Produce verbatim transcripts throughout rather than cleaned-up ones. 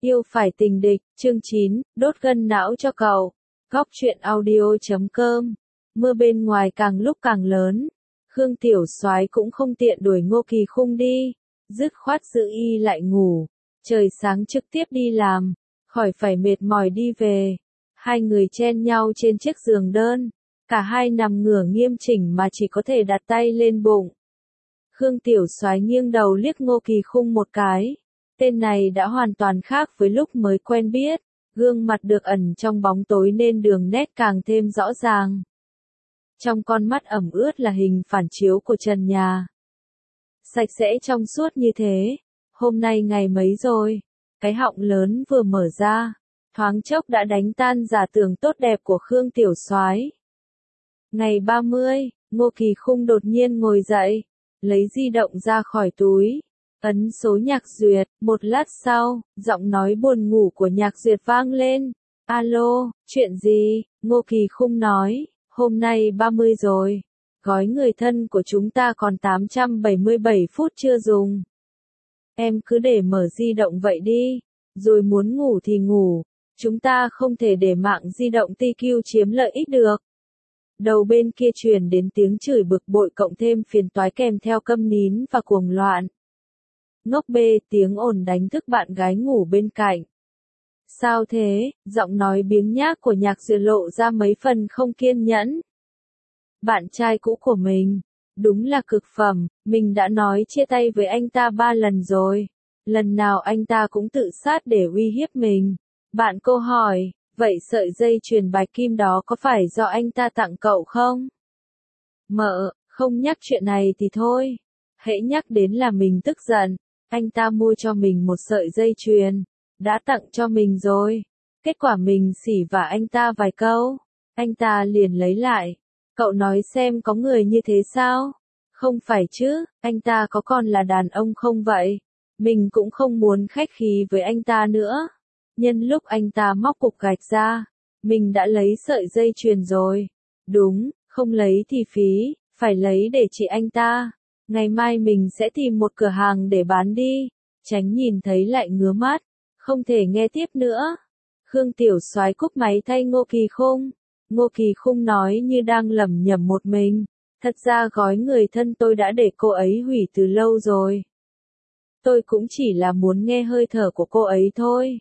Yêu phải tình địch, chương chín, đốt gân não cho cậu. Góc truyện audio chấm com. Mưa bên ngoài càng lúc càng lớn. Khương Tiểu Soái cũng không tiện đuổi Ngô Kỳ Khung đi. Dứt khoát giữ y lại ngủ. Trời sáng trực tiếp đi làm. Khỏi phải mệt mỏi đi về. Hai người chen nhau trên chiếc giường đơn. Cả hai nằm ngửa nghiêm chỉnh mà chỉ có thể đặt tay lên bụng. Khương Tiểu Soái nghiêng đầu liếc Ngô Kỳ Khung một cái. Tên này đã hoàn toàn khác với lúc mới quen biết, gương mặt được ẩn trong bóng tối nên đường nét càng thêm rõ ràng. Trong con mắt ẩm ướt là hình phản chiếu của trần nhà. Sạch sẽ trong suốt như thế, hôm nay ngày mấy rồi, cái họng lớn vừa mở ra, thoáng chốc đã đánh tan giả tưởng tốt đẹp của Khương Tiểu Soái. Ngày ba mươi, Ngô Kỳ Khung đột nhiên ngồi dậy, lấy di động ra khỏi túi. Ấn số Nhạc Duyệt, một lát sau, giọng nói buồn ngủ của Nhạc Duyệt vang lên. Alo, chuyện gì? Ngô Kỳ Khung nói, hôm nay ba mươi rồi. Gói người thân của chúng ta còn tám trăm bảy mươi bảy phút chưa dùng. Em cứ để mở di động vậy đi, rồi muốn ngủ thì ngủ. Chúng ta không thể để mạng di động tê quy chiếm lợi ích được. Đầu bên kia truyền đến tiếng chửi bực bội cộng thêm phiền toái kèm theo câm nín và cuồng loạn. Ngốc bê, tiếng ồn đánh thức bạn gái ngủ bên cạnh. Sao thế? Giọng nói biếng nhác của Nhạc Duyệt lộ ra mấy phần không kiên nhẫn. Bạn trai cũ của mình, đúng là cực phẩm, mình đã nói chia tay với anh ta ba lần rồi. Lần nào anh ta cũng tự sát để uy hiếp mình. Bạn cô hỏi, vậy sợi dây chuyền bạch kim đó có phải do anh ta tặng cậu không? Mợ, không nhắc chuyện này thì thôi. Hễ nhắc đến là mình tức giận. Anh ta mua cho mình một sợi dây chuyền, đã tặng cho mình rồi. Kết quả mình xỉ vả anh ta vài câu, anh ta liền lấy lại. Cậu nói xem có người như thế sao? Không phải chứ, anh ta có còn là đàn ông không vậy? Mình cũng không muốn khách khí với anh ta nữa. Nhân lúc anh ta móc cục gạch ra, mình đã lấy sợi dây chuyền rồi. Đúng, không lấy thì phí, phải lấy để trị anh ta. Ngày mai mình sẽ tìm một cửa hàng để bán đi, tránh nhìn thấy lại ngứa mắt, không thể nghe tiếp nữa. Khương Tiểu Soái cúp máy thay Ngô Kỳ Khung. Ngô Kỳ Khung nói như đang lẩm nhẩm một mình, thật ra gói người thân tôi đã để cô ấy hủy từ lâu rồi. Tôi cũng chỉ là muốn nghe hơi thở của cô ấy thôi.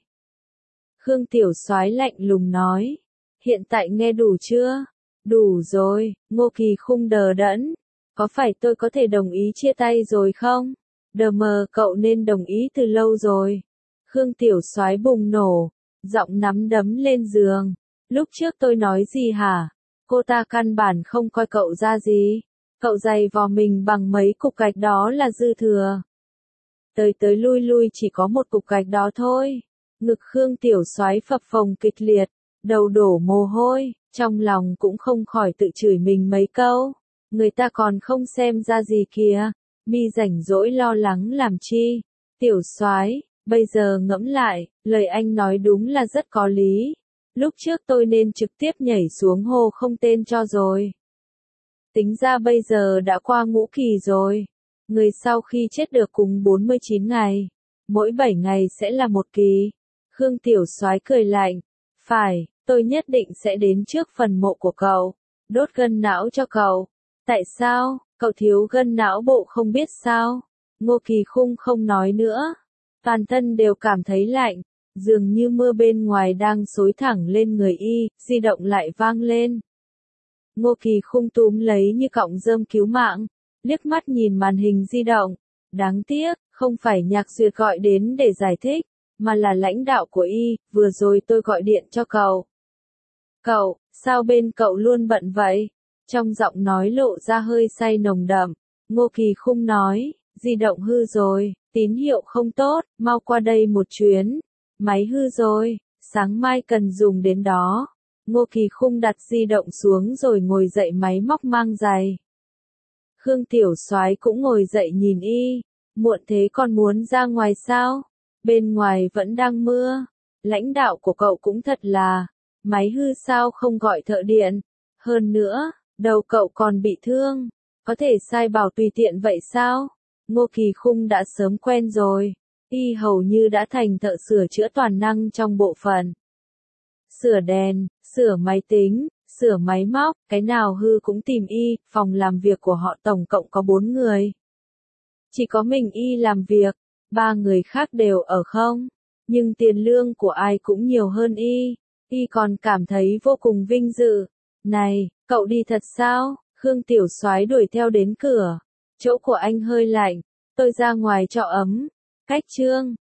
Khương Tiểu Soái lạnh lùng nói, hiện tại nghe đủ chưa? Đủ rồi, Ngô Kỳ Khung đờ đẫn. Có phải tôi có thể đồng ý chia tay rồi không? Đờ mờ cậu nên đồng ý từ lâu rồi. Khương Tiểu Soái bùng nổ, giọng nắm đấm lên giường. Lúc trước tôi nói gì hả? Cô ta căn bản không coi cậu ra gì. Cậu giày vò mình bằng mấy cục gạch đó là dư thừa. Tới tới lui lui chỉ có một cục gạch đó thôi. Ngực Khương Tiểu Soái phập phồng kịch liệt, đầu đổ mồ hôi, trong lòng cũng không khỏi tự chửi mình mấy câu. Người ta còn không xem ra gì kìa, mi rảnh rỗi lo lắng làm chi. Tiểu Soái, bây giờ ngẫm lại, lời anh nói đúng là rất có lý. Lúc trước tôi nên trực tiếp nhảy xuống hồ không tên cho rồi. Tính ra bây giờ đã qua ngũ kỳ rồi. Người sau khi chết được cùng bốn mươi chín ngày, mỗi bảy ngày sẽ là một kỳ. Khương Tiểu Soái cười lạnh, phải, tôi nhất định sẽ đến trước phần mộ của cậu, đốt gân não cho cậu. Tại sao, cậu thiếu gân não bộ không biết sao? Ngô Kỳ Khung không nói nữa. Toàn thân đều cảm thấy lạnh, dường như mưa bên ngoài đang xối thẳng lên người y, di động lại vang lên. Ngô Kỳ Khung túm lấy như cọng rơm cứu mạng, liếc mắt nhìn màn hình di động. Đáng tiếc, không phải Nhạc Duyệt gọi đến để giải thích, mà là lãnh đạo của y, vừa rồi tôi gọi điện cho cậu. Cậu, sao bên cậu luôn bận vậy? Trong giọng nói lộ ra hơi say nồng đậm, Ngô Kỳ Khung nói, di động hư rồi, tín hiệu không tốt, mau qua đây một chuyến. Máy hư rồi, sáng mai cần dùng đến đó. Ngô Kỳ Khung đặt di động xuống rồi ngồi dậy máy móc mang giày. Khương Tiểu Soái cũng ngồi dậy nhìn y, muộn thế còn muốn ra ngoài sao? Bên ngoài vẫn đang mưa. Lãnh đạo của cậu cũng thật là, máy hư sao không gọi thợ điện. Hơn nữa, đầu cậu còn bị thương, có thể sai bảo tùy tiện vậy sao? Ngô Kỳ Khung đã sớm quen rồi, Y hầu như đã thành thợ sửa chữa toàn năng trong bộ phận. Sửa đèn, sửa máy tính, sửa máy móc, cái nào hư cũng tìm Y, phòng làm việc của họ tổng cộng có bốn người. Chỉ có mình Y làm việc, ba người khác đều ở không, nhưng tiền lương của ai cũng nhiều hơn Y. Y còn cảm thấy vô cùng vinh dự. Này, cậu đi thật sao? Khương Tiểu Soái đuổi theo đến cửa. Chỗ của anh hơi lạnh, tôi ra ngoài cho ấm. Cách Trương